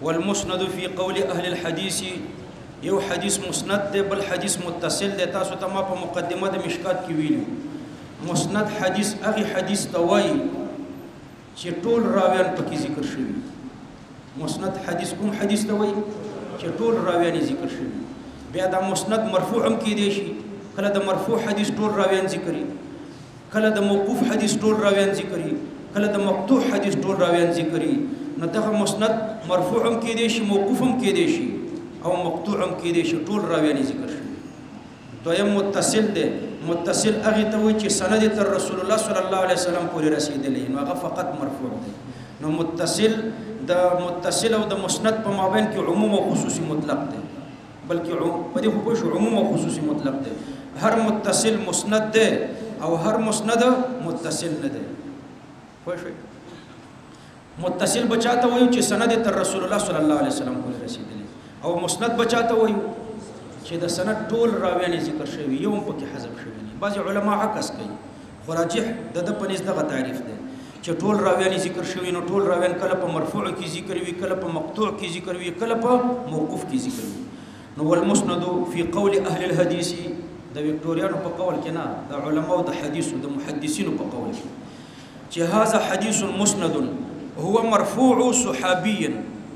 والمسند في قول اهل الحديث یو حدیث مسند دی بل حدیث متصل دی. تاسو ته ما په مقدمه د مشکات کې ویلو مسند حدیث هغه حدیث ته وایي چې ټول راویان پکې ذکر شوي. مسند حدیث کوم حدیث ته وایي چې ټول راویان ذکر شوي. بیا دا مسند مرفوع هم کېدی شي، کله د مرفوع حدیث ټول راویان ذکري، کله د موقوف حدیث ټول راویان ذکري، کله د مقطوع حدیث ټول راویان ذکري. نو دغه مسند مرفوع هم کېدی شي، موقوف هم کېدی شي او مقطوع هم کېدی شي، ټول راویان ذکر شي. دویم متصل دی. متصل هغه ته وایي چې سند تر رسول الله صلی الله علیه وسلم پورې رسیدلی، نو هغه فقط مرفوع دی. نو متصل د متصل او د مسند په مابین کې عموم او خصوصي مطلق دی، بلکې په دې خو شو عموم او خصوصي مطلق دی. هر متصل مسند دی او هر مسند متصل نه دی. خو شوي متصل بچاته وایي چې سند تر رسول الله صلی الله علیه وسلم پورې رسیدلی، او مسند بچاته وایي چې د سند ټول راویان ذکر شوي، یو هم پکې حذف شوي نه. بعض علما عکس کوي، خو راجح د په نسبت دغه تعریف دی چې ټول راویان ذکر شوي. نو ټول راویان کله په مرفوع کې ذکر وي، کله په مقطوع کې ذکر وي، کله په موقوف کې ذکر وي. نو والمسند في قول اهل الحديث د وکټوریانو په قول کې نه، د علماء د حدیث او د محدثینو په قول کې چې هاذا حدیث مسند هو مرفوع صحابي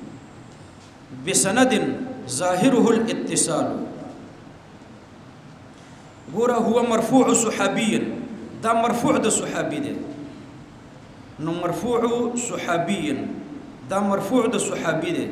بسند ظاهره الاتصال. ګوره هو مرفوع صحابي، دا مرفوع د صحابي دی. نو مرفوع صحابي دا مرفوع د صحابي دی.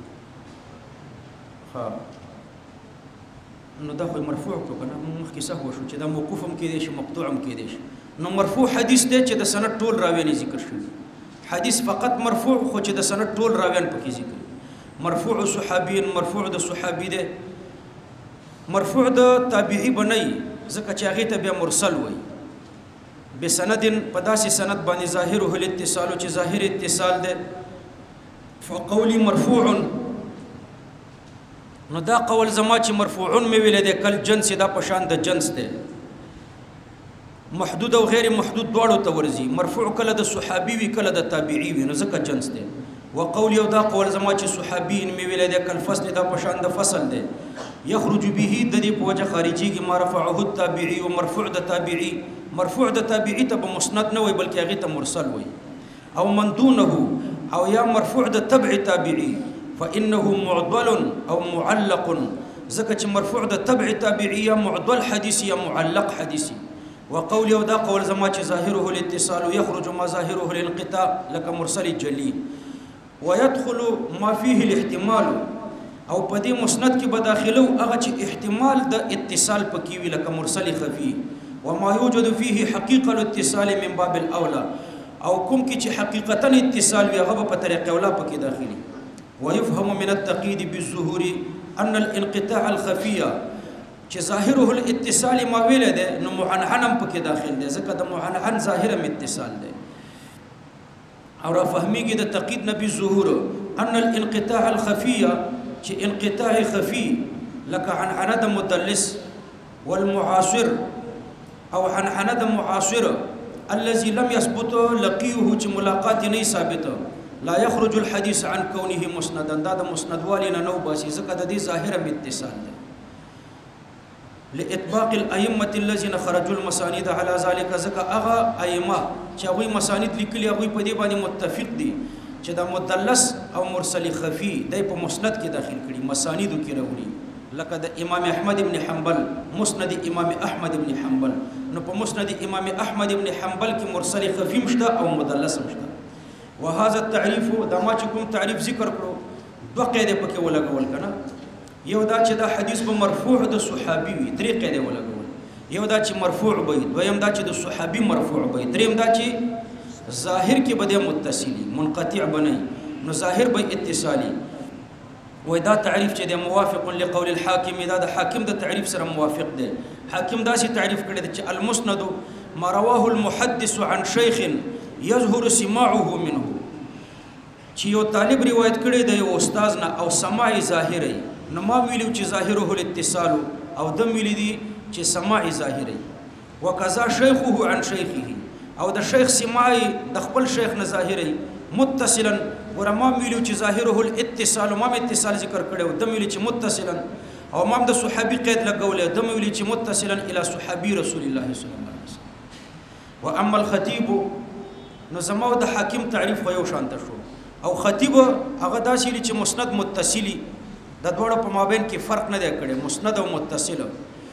ها نو دا خو مرفوع کو کنه مخکې سهو شو چې دا موقوف هم کېدی شي، مقطوع هم کېدی شي. نو مرفوع حدیث دی چې د سند ټول راویان ذکر شوي. حدیث فقط مرفوع خو چې د سند ټول راویان پکې ذکر. مرفوع صحابي مرفوع د صحابي دی. مرفوع د تابعی بنئ ځکه چې هغه ته بیا مرسل وایي. بسند په داسې سند باندې ظاهره الاتصال چې ظاهر اتصال دی. فقولي مرفوع، نو دا قول زما چې مرفوع مې ویل دی کل جنس، دا پشان د جنس دی. محدود او غیر محدود دواړو ته ورځي. مرفوع کله د صحابي وي کله د تابعي وي، نو ځکه جنس دی. وقول یو دا قول زما چې صحابي مې ویل دی کل فصل، دا پشان د فصل دی. يخرج به د دې په وجه خارجيږي ما رفعه التابعي او مرفوع د تابعي. مرفوع د تابعي ته په مسند نه وي بلکې هغه ته مرسل وي. او من دونه او یا مرفوع د تبع تابعي فانه معضل او معلق، ځکه چې مرفوع د تبع تابعي یا معضل حديث یا معلق حديث. وقول یو دا قول زما چې ظاهره الاتصال يخرج ما ظاهره الانقطاع لك مرسل جلي، ويدخل ما فيه الاحتمال، او په دې مسند کې به داخلو هغه چې احتمال د اتصال پکې وي لکه مرسل خفي. وما يوجد فيه حقيقه الاتصال من باب الاولى، او کوم کې چې حقیقتا اتصال وي هغه په طریقه اوله پکې داخلي. ويفهم من التقييد بالظهور ان الانقطاع الخفي چې ظاهره الاتصال ما ویل ده، نو معنعنم پکې داخل دی ځکه د معنعن ظاهرم اتصال دی. او را فهميږي د تقييد نبي ظهور ان الانقطاع الخفي چې انقطاع خفي لکه عنعنه د مدلس والمعاصر او عنعنه د معاصر الذي لم يثبت لقيه چې ملاقات نه ثابته، لا يخرج الحديث عن كونه مسندا، دا د مسند والنا نو باسي ځکه د دې ظاهره اتصال دی. لإطباق الأئمة الذين خرجوا المسانيد على ذلك، ځکه هغه ائمه چې هغوی مسانید لیکلي هغوی په دې باندې متفق دي چې دا مدلس او مرسل خفي د په مسند کې داخل کړي، مسانیدو کې راوړي. لکه د امام احمد ابن حنبل مسند امام احمد ابن حنبل، نو په مسند امام احمد ابن حنبل کې مرسل خفي مشته او مدلس مشته. وهذا التعريف دا ما چې کوم تعریف ذکر کړو دوه قاعده پکې ولګول کنه. یو دا چې دا حدیث به مرفوع د صحابي وي، درې قاعده ولګول. یو دا چې مرفوع وي، دویم دا چې د صحابي مرفوع وي، دریم دا چې ظاهر کې بده متصلی منقطع بنئ، نو ظاهر به اتصالي. و دا تعریف چې د موافق لقول الحاکم، دا د حاکم د تعریف سره موافق دی. حاکم دا چې تعریف کړی چې المسند ما رواه المحدث عن شيخ يظهر سماعه منه، چې یو طالب روایت کړی دی یو استاد نه او سماع ظاهري، نو ما ویلو چې ظاهره الاتصال او دم ویل دي چې سماع ظاهري. وکذا شيخه عن شيخه، او د شیخ سماعي د خپل شیخ نه ظاهري متصلا ورما ویلو چې ظاهره الاتصال ما اتصال ذکر کړو د ویل چې متصلا او ما د صحابي قید لګولې د ویل چې متصلا الى صحابي رسول الله صلی الله علیه وسلم. واما الخطيب نو زمو د حاکم تعریف خو یو شانته شو او خطیب هغه داسې چې مسند متصلی د دوړو په مابین کې فرق نه دی کړی مسند او متصل.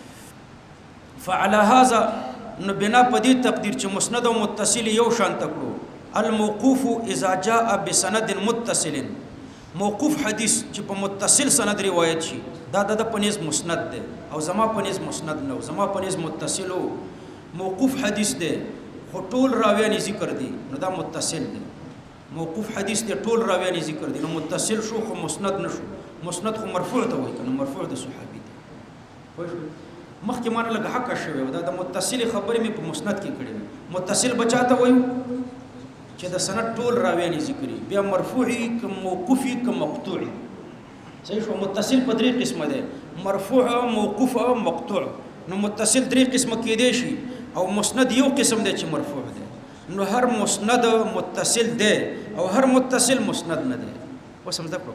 فعلى هذا نو بنا په دې تقدیر چې مسند او متصل یو شانته کړو الموقوف اذا جاء بسند متصل موقوف حدیث چې په متصل سند روایت شي دا د پنځ مسند دی او زما پنځ مسند نو زما پنځ متصل موقوف حدیث دی خو ټول راویان ذکر دي نو دا متصل دی. موقوف حدیث دی ټول راویان ذکر دي نو متصل شو خو مسند نشو مسند خو مرفوع ته وایي کنه مرفوع د صحابي دی. مخکې مانه لږ حق شوی دا د متصل خبرې مې په مسند کې کړې متصل بچاته وایو چې د سند ټول راویان ذکر بیا مرفوعي ک موقوفي ک مقطوعي صحیح شو. متصل په درې قسمه ده مرفوع موقوف او مقطوع. نو متصل درې قسمه کې دي شي او مسند یو قسم دی چې مرفوع ده. نو هر مسند متصل ده او هر متصل مسند نه ده. وسم ده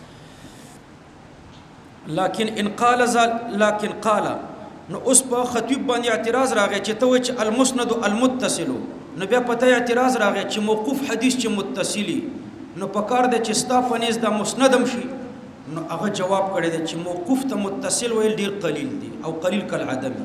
لكن ان قال لكن قال نو اوس په خطیب باندې اعتراض راغی چې ته چې المسند المتصل نو بیا پته اعتراض راغی چې موقوف حدیث چې متصلی نو پکار دی چې ستا پنيز د مسندم شي. نو هغه جواب کړی دی چې موقوف ته متصل ویل ډیر قلیل دی او قلیل کل عدم.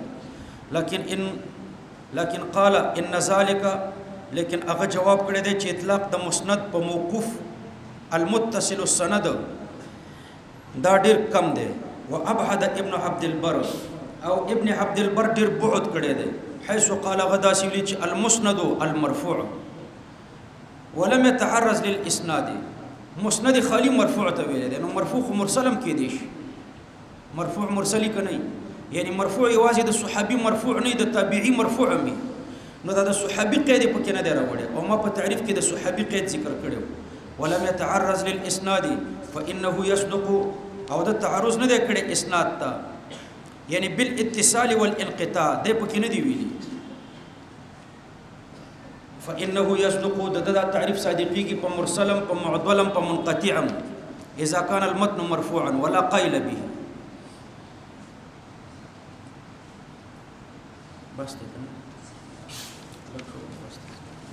لكن قال ان ذلك لیکن هغه جواب کړی دی چې اطلاق د مسند په موقوف المتصل السند دا ډیر کم دی. وابعد ابن عبد البر او ابن عبد البر ډیر بعد کړی دی حيث قال غدا سیلی چې المسند المرفوع ولم يتعرض للاسناد مسند خالی مرفوع ته ویل دی. نو مرفوع مرسلم کې دی مرفوع مرسلی کنه یعنی مرفوع یوازې د صحابي مرفوع نه د تابعي مرفوع می نو دا د صحابي قید پکې نه دی راوړی او ما په تعریف کې د صحابي قید ذکر کړو. ولم يتعرض للاسناد فانه يصدق او د تعرض نه دی کړی اسناد ته یعنی بالاتصال والانقطاع ده پکې نه دی ویلي. فانه يصدق د تعریف صادقي په مرسلم په معضلم په منقطعم اذا كان المتن مرفوعا ولا قيل به. بس